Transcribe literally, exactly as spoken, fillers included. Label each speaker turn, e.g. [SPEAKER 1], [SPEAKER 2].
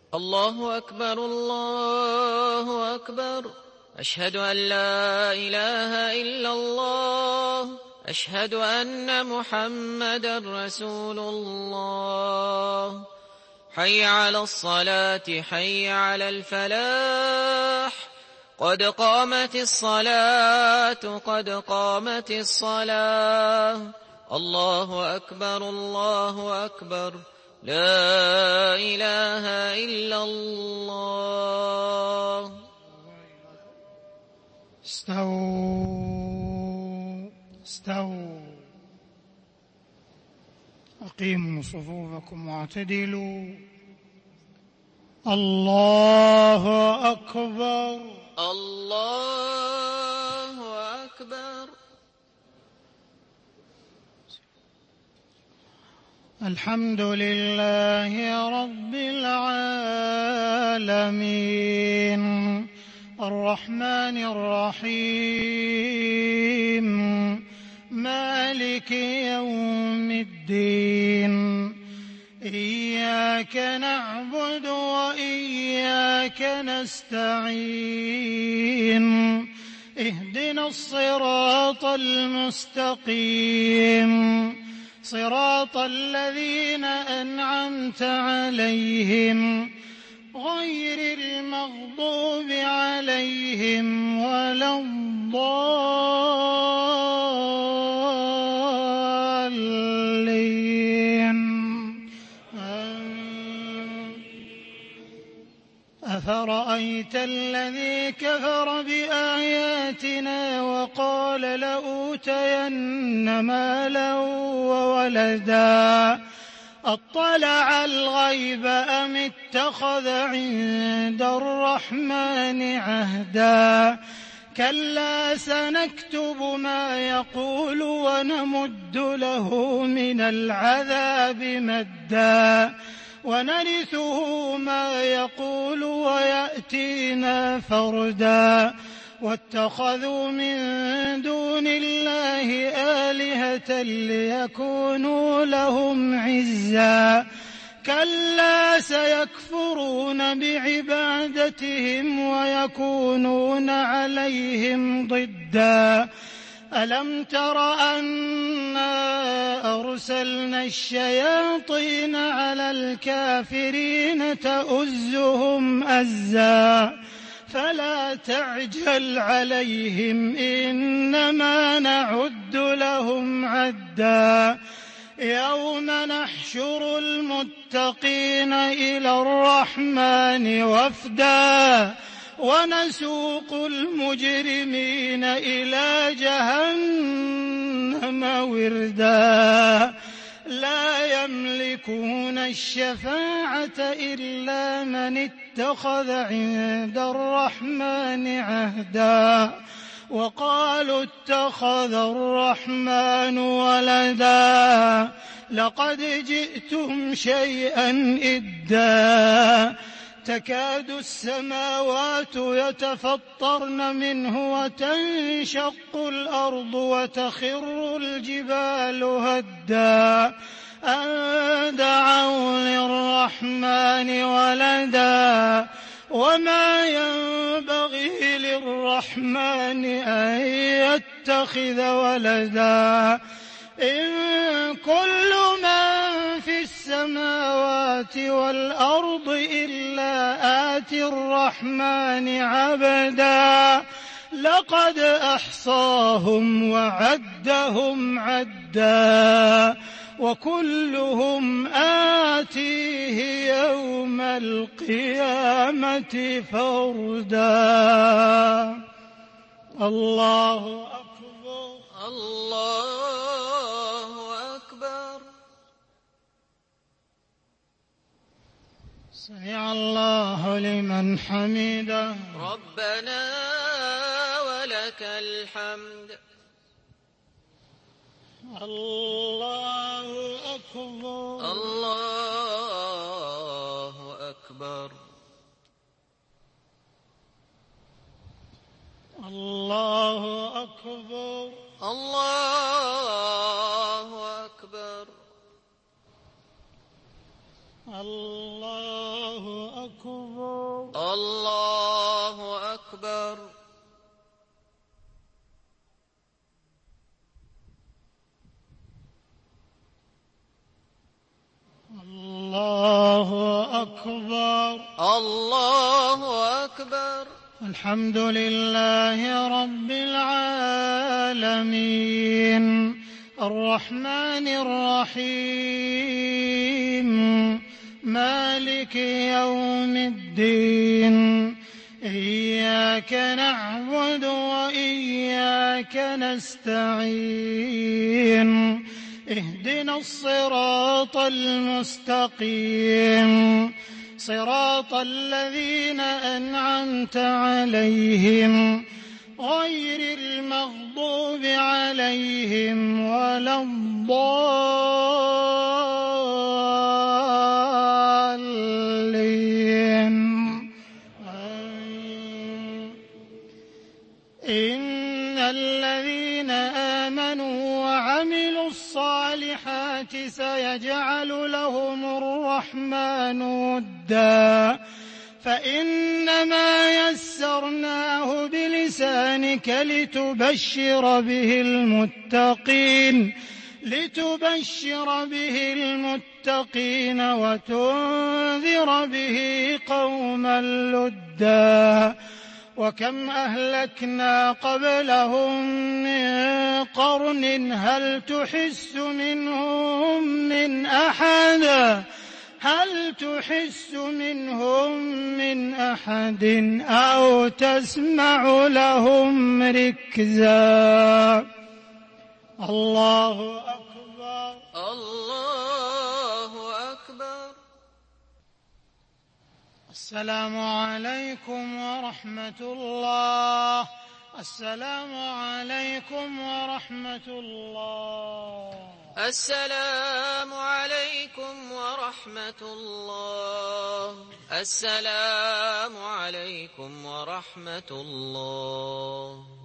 [SPEAKER 1] الله أكبر الله أكبر. أشهد أن لا إله إلا الله. أشهد أن محمدا رسول الله. حي على الصلاة حي على الفلاح. قد قامت الصلاة قد قامت الصلاة. الله أكبر الله أكبر. لا إله إلا الله.
[SPEAKER 2] استووا استووا. أقيموا صفوفكم واعتدلوا. الله أكبر
[SPEAKER 1] الله أكبر.
[SPEAKER 2] الحمد لله رب العالمين الرحمن الرحيم مالك يوم الدين. إياك نعبد وإياك نستعين. اهدنا الصراط المستقيم صراط الذين أنعمت عليهم غير المغضوب عليهم ولا الضالين. أفرأيت الذي كفر بآياتنا وقال لأوتين مالا وولدا أطلع الغيب أم اتخذ عند الرحمن عهدا. كلا سنكتب ما يقول ونمد له من العذاب مدا ونرثه ما يقول ويأتينا فردا. واتخذوا من دون الله آلهة ليكونوا لهم عزا. كلا سيكفرون بعبادتهم ويكونون عليهم ضدا. ألم تر أنا أرسلنا الشياطين على الكافرين تؤزهم أزا. فلا تعجل عليهم إنما نعد لهم عدا. يوم نحشر المتقين إلى الرحمن وفدا ونسوق المجرمين إلى جهنم وردا. لا يملكون الشفاعة إلا من اتخذ عند الرحمن عهدا. وقالوا اتخذ الرحمن ولدا لقد جئتم شيئا إدا. تكاد السماوات يتفطرن منه وتنشق الأرض وتخر الجبال هدا أن دعوا للرحمن ولدا وما ينبغي للرحمن أن يتخذ ولدا. إن كل من في السماوات والأرض إلا آتي الرحمن عبدا. لقد أحصاهم وعدهم عدا وكلهم آتيه يوم القيامة فردا. الله أكبر
[SPEAKER 1] الله أكبر.
[SPEAKER 2] سمع الله لمن حمده.
[SPEAKER 1] ربنا ولك الحمد.
[SPEAKER 2] الله أكبر
[SPEAKER 1] الله أكبر.
[SPEAKER 2] الله أكبر
[SPEAKER 1] الله أكبر.
[SPEAKER 2] الله أكبر. أكبر.
[SPEAKER 1] الله أكبر.
[SPEAKER 2] الحمد لله رب العالمين الرحمن الرحيم مالك يوم الدين إياك نعبد وإياك نستعين اهدنا الصراط المستقيم صراط الذين أنعمت عليهم غير المغضوب عليهم ولا الضالين. إن الذين آمنوا وعملوا الصالحات سيجعل لهم الرحمن ودا فإنما يسرناه بلسانك لتبشر به المتقين لتبشر به المتقين وتنذر به قوما لدا. وكم أهلكنا قبلهم من قرن هل تحس منهم من أحد هل تحس منهم من أحد أو تسمع لهم ركزا. الله أكبر.
[SPEAKER 1] الله أكبر.
[SPEAKER 2] السلام عليكم ورحمة الله. السلام عليكم ورحمة الله.
[SPEAKER 1] السلام عليكم ورحمة الله. السلام عليكم ورحمة الله.